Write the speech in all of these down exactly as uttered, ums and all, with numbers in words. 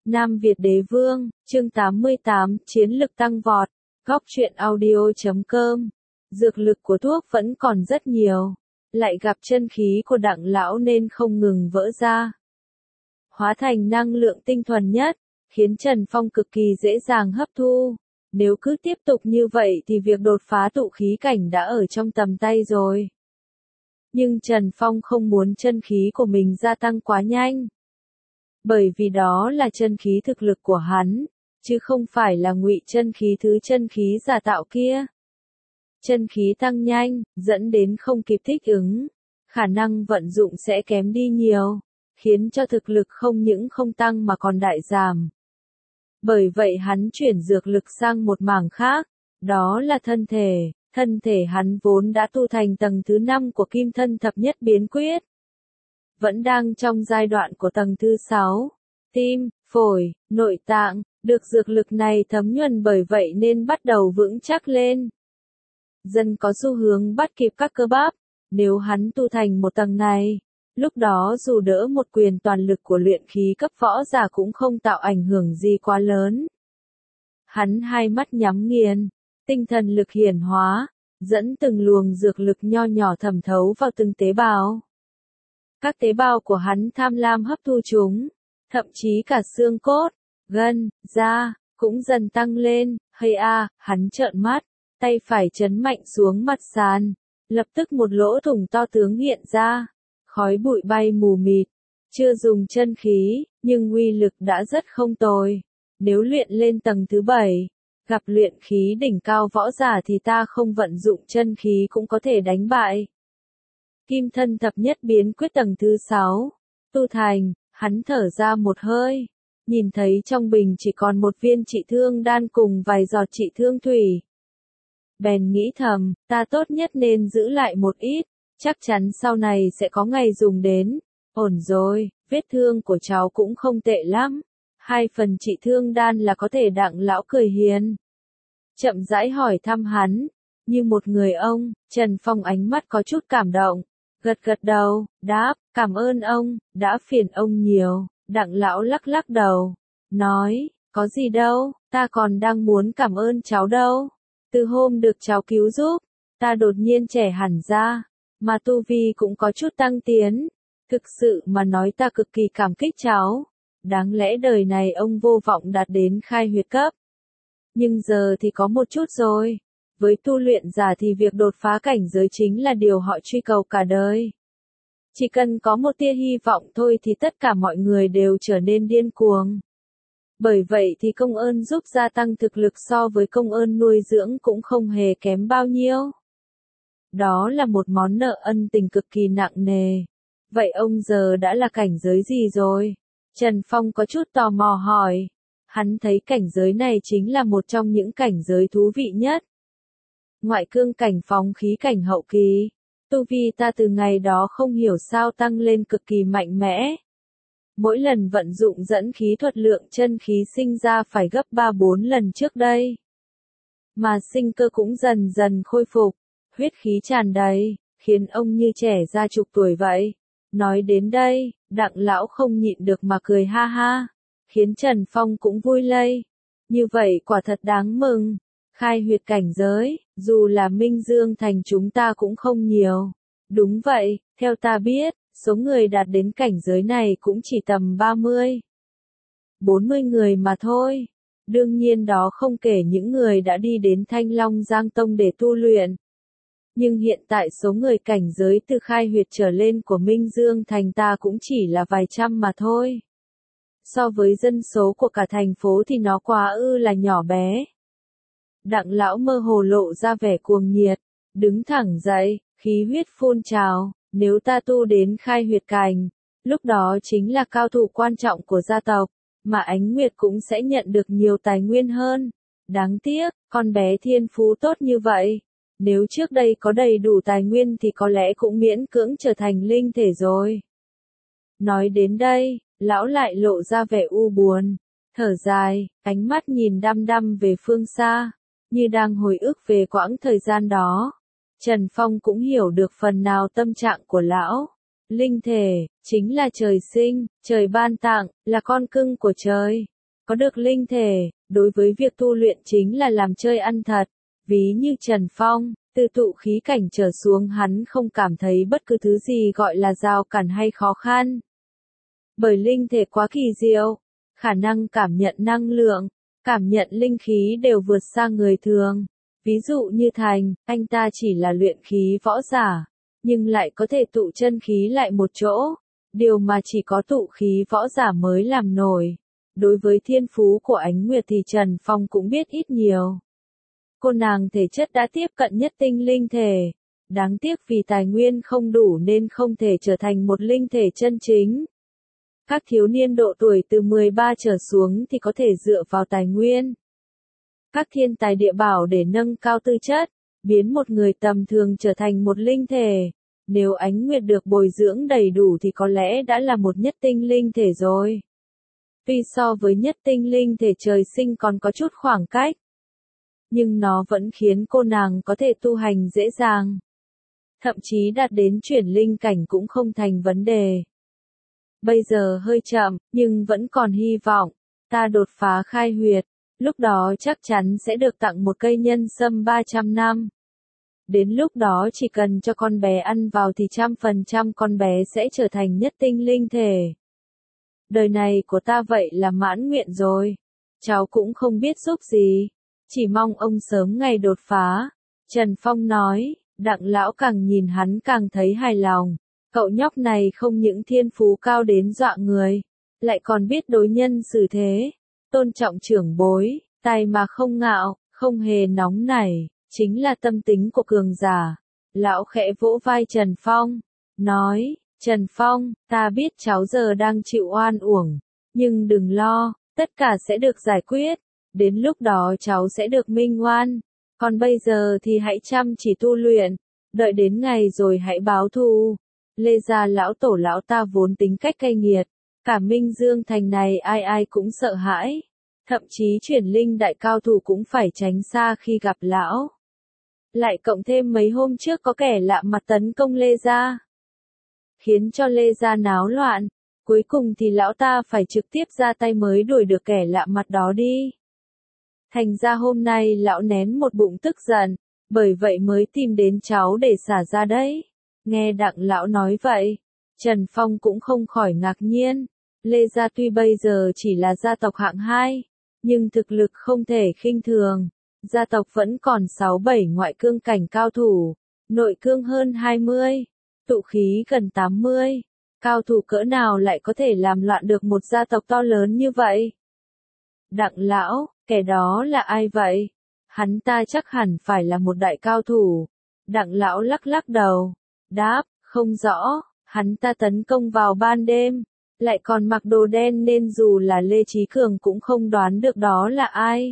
Nam Việt Đế Vương, chương tám mươi tám, chiến lực tăng vọt, góc truyện audio chấm com. Dược lực của thuốc vẫn còn rất nhiều, lại gặp chân khí của Đặng lão nên không ngừng vỡ ra. Hóa thành năng lượng tinh thuần nhất, khiến Trần Phong cực kỳ dễ dàng hấp thu. Nếu cứ tiếp tục như vậy thì việc đột phá tụ khí cảnh đã ở trong tầm tay rồi. Nhưng Trần Phong không muốn chân khí của mình gia tăng quá nhanh. Bởi vì đó là chân khí thực lực của hắn, chứ không phải là ngụy chân khí thứ chân khí giả tạo kia. Chân khí tăng nhanh, dẫn đến không kịp thích ứng, khả năng vận dụng sẽ kém đi nhiều, khiến cho thực lực không những không tăng mà còn đại giảm. Bởi vậy hắn chuyển dược lực sang một mảng khác, đó là thân thể. Thân thể hắn vốn đã tu thành tầng thứ năm của Kim Thân Thập Nhất Biến Quyết. Vẫn đang trong giai đoạn của tầng thứ sáu. Tim, phổi, nội tạng, được dược lực này thấm nhuần, bởi vậy nên bắt đầu vững chắc lên. Dần có xu hướng bắt kịp các cơ bắp. Nếu hắn tu thành một tầng này, lúc đó dù đỡ một quyền toàn lực của luyện khí cấp võ giả cũng không tạo ảnh hưởng gì quá lớn. Hắn hai mắt nhắm nghiền, tinh thần lực hiển hóa, dẫn từng luồng dược lực nho nhỏ thẩm thấu vào từng tế bào. Các tế bào của hắn tham lam hấp thu chúng, thậm chí cả xương cốt, gân, da, cũng dần tăng lên. Hay a, hắn trợn mắt, tay phải chấn mạnh xuống mặt sàn, lập tức một lỗ thủng to tướng hiện ra, khói bụi bay mù mịt. Chưa dùng chân khí, nhưng uy lực đã rất không tồi. Nếu luyện lên tầng thứ bảy, gặp luyện khí đỉnh cao võ giả thì ta không vận dụng chân khí cũng có thể đánh bại. Kim Thân Thập Nhất Biến Quyết tầng thứ sáu, tu thành, hắn thở ra một hơi, nhìn thấy trong bình chỉ còn một viên trị thương đan cùng vài giọt trị thương thủy. Bèn nghĩ thầm, ta tốt nhất nên giữ lại một ít, chắc chắn sau này sẽ có ngày dùng đến. Ổn rồi, vết thương của cháu cũng không tệ lắm. Hai phần trị thương đan là có thể. Đặng lão cười hiền, chậm rãi hỏi thăm hắn, như một người ông. Trần Phong ánh mắt có chút cảm động, gật gật đầu, đáp, cảm ơn ông, đã phiền ông nhiều. Đặng lão lắc lắc đầu, nói, có gì đâu, ta còn đang muốn cảm ơn cháu đâu. Từ hôm được cháu cứu giúp, ta đột nhiên trẻ hẳn ra, mà tu vi cũng có chút tăng tiến. Thực sự mà nói ta cực kỳ cảm kích cháu. Đáng lẽ đời này ông vô vọng đạt đến khai huyệt cấp. Nhưng giờ thì có một chút rồi. Với tu luyện giả thì việc đột phá cảnh giới chính là điều họ truy cầu cả đời. Chỉ cần có một tia hy vọng thôi thì tất cả mọi người đều trở nên điên cuồng. Bởi vậy thì công ơn giúp gia tăng thực lực so với công ơn nuôi dưỡng cũng không hề kém bao nhiêu. Đó là một món nợ ân tình cực kỳ nặng nề. Vậy ông giờ đã là cảnh giới gì rồi? Trần Phong có chút tò mò hỏi. Hắn thấy cảnh giới này chính là một trong những cảnh giới thú vị nhất. Ngoại cương cảnh, phóng khí cảnh hậu kỳ. Tu vi ta từ ngày đó không hiểu sao tăng lên cực kỳ mạnh mẽ. Mỗi lần vận dụng dẫn khí thuật lượng chân khí sinh ra phải gấp ba bốn lần trước đây. Mà sinh cơ cũng dần dần khôi phục, huyết khí tràn đầy, khiến ông như trẻ ra chục tuổi vậy. Nói đến đây, Đặng lão không nhịn được mà cười ha ha, khiến Trần Phong cũng vui lây. Như vậy quả thật đáng mừng. Khai huyệt cảnh giới, dù là Minh Dương thành chúng ta cũng không nhiều. Đúng vậy, theo ta biết, số người đạt đến cảnh giới này cũng chỉ tầm ba mươi, bốn mươi người mà thôi. Đương nhiên đó không kể những người đã đi đến Thanh Long Giang Tông để tu luyện. Nhưng hiện tại số người cảnh giới từ khai huyệt trở lên của Minh Dương thành ta cũng chỉ là vài trăm mà thôi. So với dân số của cả thành phố thì nó quá ư là nhỏ bé. Đặng lão mơ hồ lộ ra vẻ cuồng nhiệt, đứng thẳng dậy, khí huyết phun trào. Nếu ta tu đến khai huyệt cảnh, lúc đó chính là cao thủ quan trọng của gia tộc, mà Ánh Nguyệt cũng sẽ nhận được nhiều tài nguyên hơn. Đáng tiếc, con bé thiên phú tốt như vậy. Nếu trước đây có đầy đủ tài nguyên thì có lẽ cũng miễn cưỡng trở thành linh thể rồi. Nói đến đây, lão lại lộ ra vẻ u buồn, thở dài, ánh mắt nhìn đăm đăm về phương xa, như đang hồi ức về quãng thời gian đó. Trần Phong cũng hiểu được phần nào tâm trạng của lão. Linh thể, chính là trời sinh, trời ban tặng, là con cưng của trời. Có được linh thể, đối với việc tu luyện chính là làm chơi ăn thật. Ví như Trần Phong, từ tụ khí cảnh trở xuống hắn không cảm thấy bất cứ thứ gì gọi là rào cản hay khó khăn. Bởi linh thể quá kỳ diệu, khả năng cảm nhận năng lượng, cảm nhận linh khí đều vượt xa người thường. Ví dụ như Thành, anh ta chỉ là luyện khí võ giả, nhưng lại có thể tụ chân khí lại một chỗ, điều mà chỉ có tụ khí võ giả mới làm nổi. Đối với thiên phú của Ánh Nguyệt thì Trần Phong cũng biết ít nhiều. Cô nàng thể chất đã tiếp cận nhất tinh linh thể. Đáng tiếc vì tài nguyên không đủ nên không thể trở thành một linh thể chân chính. Các thiếu niên độ tuổi từ mười ba trở xuống thì có thể dựa vào tài nguyên, các thiên tài địa bảo để nâng cao tư chất, biến một người tầm thường trở thành một linh thể. Nếu Ánh Nguyệt được bồi dưỡng đầy đủ thì có lẽ đã là một nhất tinh linh thể rồi. Tuy so với nhất tinh linh thể trời sinh còn có chút khoảng cách, nhưng nó vẫn khiến cô nàng có thể tu hành dễ dàng. Thậm chí đạt đến chuyển linh cảnh cũng không thành vấn đề. Bây giờ hơi chậm, nhưng vẫn còn hy vọng. Ta đột phá khai huyệt, lúc đó chắc chắn sẽ được tặng một cây nhân sâm ba trăm năm. Đến lúc đó chỉ cần cho con bé ăn vào thì trăm phần trăm con bé sẽ trở thành nhất tinh linh thể. Đời này của ta vậy là mãn nguyện rồi. Cháu cũng không biết giúp gì, chỉ mong ông sớm ngày đột phá. Trần Phong nói, Đặng lão càng nhìn hắn càng thấy hài lòng. Cậu nhóc này không những thiên phú cao đến dọa người, lại còn biết đối nhân xử thế, tôn trọng trưởng bối, tài mà không ngạo, không hề nóng nảy, chính là tâm tính của cường giả. Lão khẽ vỗ vai Trần Phong, nói, Trần Phong, ta biết cháu giờ đang chịu oan uổng, nhưng đừng lo, tất cả sẽ được giải quyết, đến lúc đó cháu sẽ được minh oan, còn bây giờ thì hãy chăm chỉ tu luyện, đợi đến ngày rồi hãy báo thù. Lê gia lão tổ lão ta vốn tính cách cay nghiệt, cả Minh Dương thành này ai ai cũng sợ hãi, thậm chí chuyển linh đại cao thủ cũng phải tránh xa khi gặp lão. Lại cộng thêm mấy hôm trước có kẻ lạ mặt tấn công Lê gia, khiến cho Lê gia náo loạn, cuối cùng thì lão ta phải trực tiếp ra tay mới đuổi được kẻ lạ mặt đó đi. Thành ra hôm nay lão nén một bụng tức giận, bởi vậy mới tìm đến cháu để xả ra đấy. Nghe Đặng lão nói vậy, Trần Phong cũng không khỏi ngạc nhiên. Lê gia tuy bây giờ chỉ là gia tộc hạng hai, nhưng thực lực không thể khinh thường. Gia tộc vẫn còn sáu bảy ngoại cương cảnh cao thủ, nội cương hơn hai mươi, tụ khí gần tám mươi. Cao thủ cỡ nào lại có thể làm loạn được một gia tộc to lớn như vậy? Đặng lão, kẻ đó là ai vậy? Hắn ta chắc hẳn phải là một đại cao thủ. Đặng lão lắc lắc đầu, đáp, không rõ, hắn ta tấn công vào ban đêm, lại còn mặc đồ đen nên dù là Lê Chí Cường cũng không đoán được đó là ai.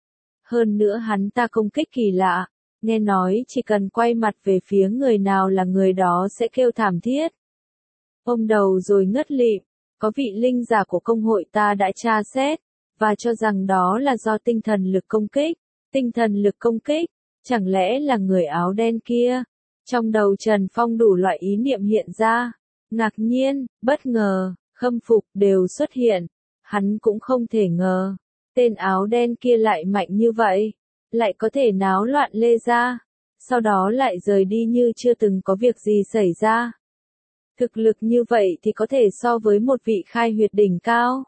Hơn nữa hắn ta công kích kỳ lạ, nghe nói chỉ cần quay mặt về phía người nào là người đó sẽ kêu thảm thiết. Ôm đầu rồi ngất lịm, có vị linh giả của công hội ta đã tra xét, và cho rằng đó là do tinh thần lực công kích. Tinh thần lực công kích, chẳng lẽ là người áo đen kia? Trong đầu Trần Phong đủ loại ý niệm hiện ra, ngạc nhiên, bất ngờ, khâm phục đều xuất hiện. Hắn cũng không thể ngờ, tên áo đen kia lại mạnh như vậy, lại có thể náo loạn Lê gia, sau đó lại rời đi như chưa từng có việc gì xảy ra. Thực lực như vậy thì có thể so với một vị khai huyệt đỉnh cao,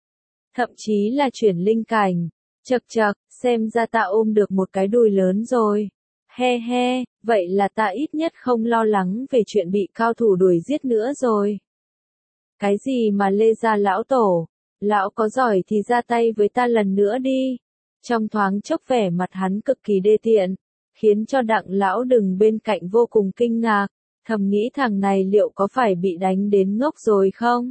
thậm chí là chuyển linh cảnh. Chậc chậc, xem ra ta ôm được một cái đùi lớn rồi. He he, vậy là ta ít nhất không lo lắng về chuyện bị cao thủ đuổi giết nữa rồi. Cái gì mà Lê gia lão tổ, lão có giỏi thì ra tay với ta lần nữa đi. Trong thoáng chốc vẻ mặt hắn cực kỳ đê tiện, khiến cho Đặng lão đứng bên cạnh vô cùng kinh ngạc, thầm nghĩ thằng này liệu có phải bị đánh đến ngốc rồi không?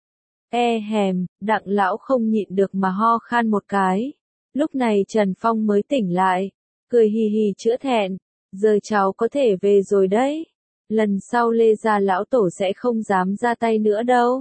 E hèm, Đặng lão không nhịn được mà ho khan một cái. Lúc này Trần Phong mới tỉnh lại, cười hì hì chữa thẹn, giờ cháu có thể về rồi đấy. Lần sau Lê gia lão tổ sẽ không dám ra tay nữa đâu.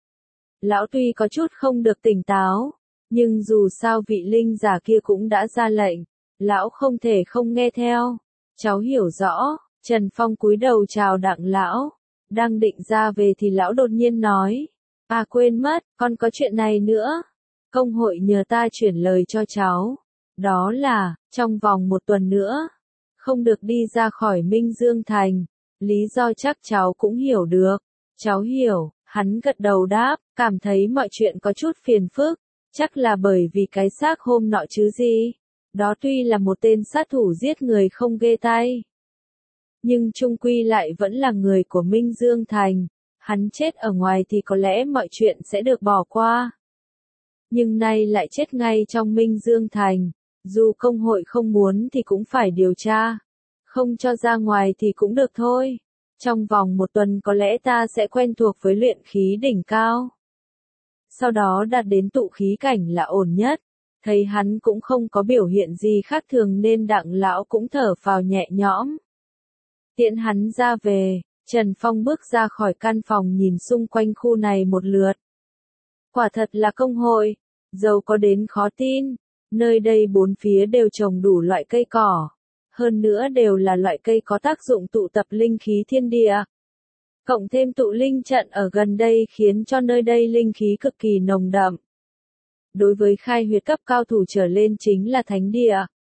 Lão tuy có chút không được tỉnh táo, nhưng dù sao vị linh giả kia cũng đã ra lệnh, lão không thể không nghe theo. Cháu hiểu rõ. Trần Phong cúi đầu chào Đặng lão, đang định ra về thì lão đột nhiên nói, à quên mất, con có chuyện này nữa. Công hội nhờ ta chuyển lời cho cháu. Đó là, trong vòng một tuần nữa, không được đi ra khỏi Minh Dương Thành. Lý do chắc cháu cũng hiểu được. Cháu hiểu, hắn gật đầu đáp, cảm thấy mọi chuyện có chút phiền phức. Chắc là bởi vì cái xác hôm nọ chứ gì. Đó tuy là một tên sát thủ giết người không ghê tay, nhưng chung quy lại vẫn là người của Minh Dương Thành. Hắn chết ở ngoài thì có lẽ mọi chuyện sẽ được bỏ qua. Nhưng nay lại chết ngay trong Minh Dương Thành. Dù công hội không muốn thì cũng phải điều tra. Không cho ra ngoài thì cũng được thôi. Trong vòng một tuần có lẽ ta sẽ quen thuộc với luyện khí đỉnh cao. Sau đó đạt đến tụ khí cảnh là ổn nhất. Thấy hắn cũng không có biểu hiện gì khác thường nên Đặng lão cũng thở phào nhẹ nhõm. Tiễn hắn ra về, Trần Phong bước ra khỏi căn phòng nhìn xung quanh khu này một lượt. Quả thật là công hội, giàu có đến khó tin. Nơi đây bốn phía đều trồng đủ loại cây cỏ. Hơn nữa đều là loại cây có tác dụng tụ tập linh khí thiên địa. Cộng thêm tụ linh trận ở gần đây khiến cho nơi đây linh khí cực kỳ nồng đậm. Đối với khai huyết cấp cao thủ trở lên chính là thánh địa.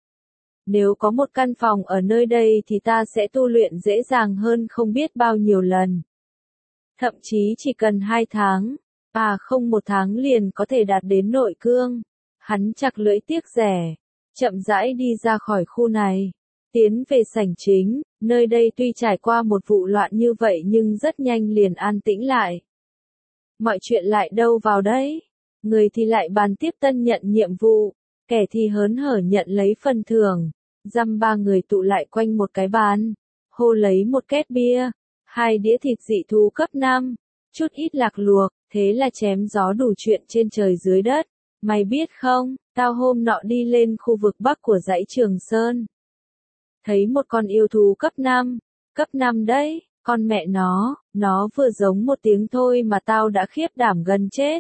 Nếu có một căn phòng ở nơi đây thì ta sẽ tu luyện dễ dàng hơn không biết bao nhiêu lần. Thậm chí chỉ cần hai tháng, à không một tháng liền có thể đạt đến nội cương. Hắn chặt lưỡi tiếc rẻ, chậm rãi đi ra khỏi khu này, tiến về sảnh chính. Nơi đây tuy trải qua một vụ loạn như vậy nhưng rất nhanh liền an tĩnh lại. Mọi chuyện lại đâu vào đấy, người thì lại bàn tiếp tân nhận nhiệm vụ, kẻ thì hớn hở nhận lấy phần thưởng. Dăm ba người tụ lại quanh một cái bàn, hô lấy một két bia, hai đĩa thịt dị thú cấp năm, chút ít lạc luộc, thế là chém gió đủ chuyện trên trời dưới đất. Mày biết không, tao hôm nọ đi lên khu vực bắc của dãy Trường Sơn. Thấy một con yêu thú cấp năm, cấp năm đấy, con mẹ nó, nó vừa giống một tiếng thôi mà tao đã khiếp đảm gần chết.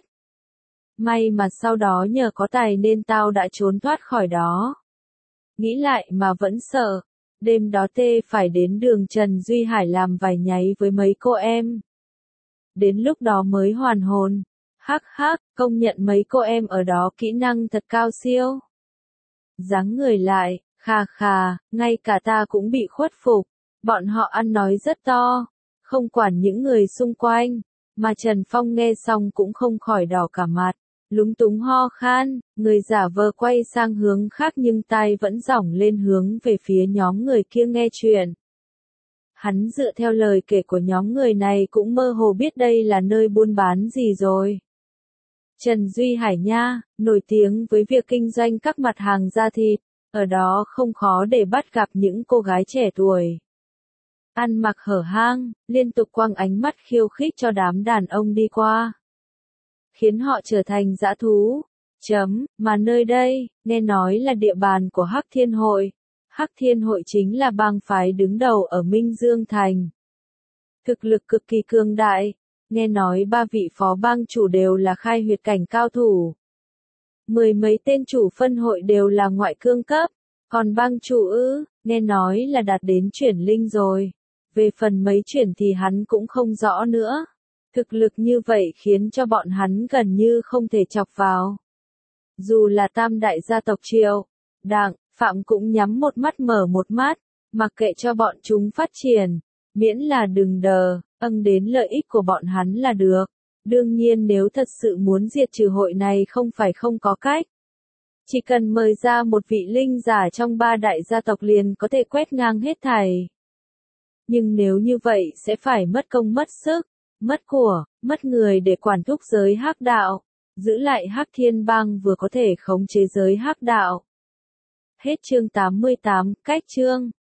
May mà sau đó nhờ có tài nên tao đã trốn thoát khỏi đó. Nghĩ lại mà vẫn sợ, đêm đó tê phải đến đường Trần Duy Hải làm vài nháy với mấy cô em. Đến lúc đó mới hoàn hồn, hắc hắc, công nhận mấy cô em ở đó kỹ năng thật cao siêu. Dáng người lại, khà khà, ngay cả ta cũng bị khuất phục, bọn họ ăn nói rất to, không quản những người xung quanh, mà Trần Phong nghe xong cũng không khỏi đỏ cả mặt. Lúng túng ho khan, người giả vờ quay sang hướng khác nhưng tai vẫn dỏng lên hướng về phía nhóm người kia nghe chuyện. Hắn dựa theo lời kể của nhóm người này cũng mơ hồ biết đây là nơi buôn bán gì rồi. Trần Duy Hải nha, nổi tiếng với việc kinh doanh các mặt hàng da thịt, ở đó không khó để bắt gặp những cô gái trẻ tuổi. Ăn mặc hở hang, liên tục quăng ánh mắt khiêu khích cho đám đàn ông đi qua. Khiến họ trở thành dã thú. Chấm, mà nơi đây, nghe nói là địa bàn của Hắc Thiên Hội. Hắc Thiên Hội chính là bang phái đứng đầu ở Minh Dương Thành. Thực lực cực kỳ cường đại, nghe nói ba vị phó bang chủ đều là khai huyệt cảnh cao thủ. Mười mấy tên chủ phân hội đều là ngoại cương cấp, còn bang chủ ư, nghe nói là đạt đến chuyển linh rồi. Về phần mấy chuyển thì hắn cũng không rõ nữa. Thực lực như vậy khiến cho bọn hắn gần như không thể chọc vào. Dù là tam đại gia tộc Triệu, Đặng, Phạm cũng nhắm một mắt mở một mắt, mặc kệ cho bọn chúng phát triển, miễn là đừng đờ, âng đến lợi ích của bọn hắn là được. Đương nhiên nếu thật sự muốn diệt trừ hội này không phải không có cách. Chỉ cần mời ra một vị linh giả trong ba đại gia tộc liền có thể quét ngang hết thảy. Nhưng nếu như vậy sẽ phải mất công mất sức, mất của, mất người để quản thúc giới hắc đạo, giữ lại Hắc Thiên Bang vừa có thể khống chế giới hắc đạo. Hết chương tám mươi tám, cách chương.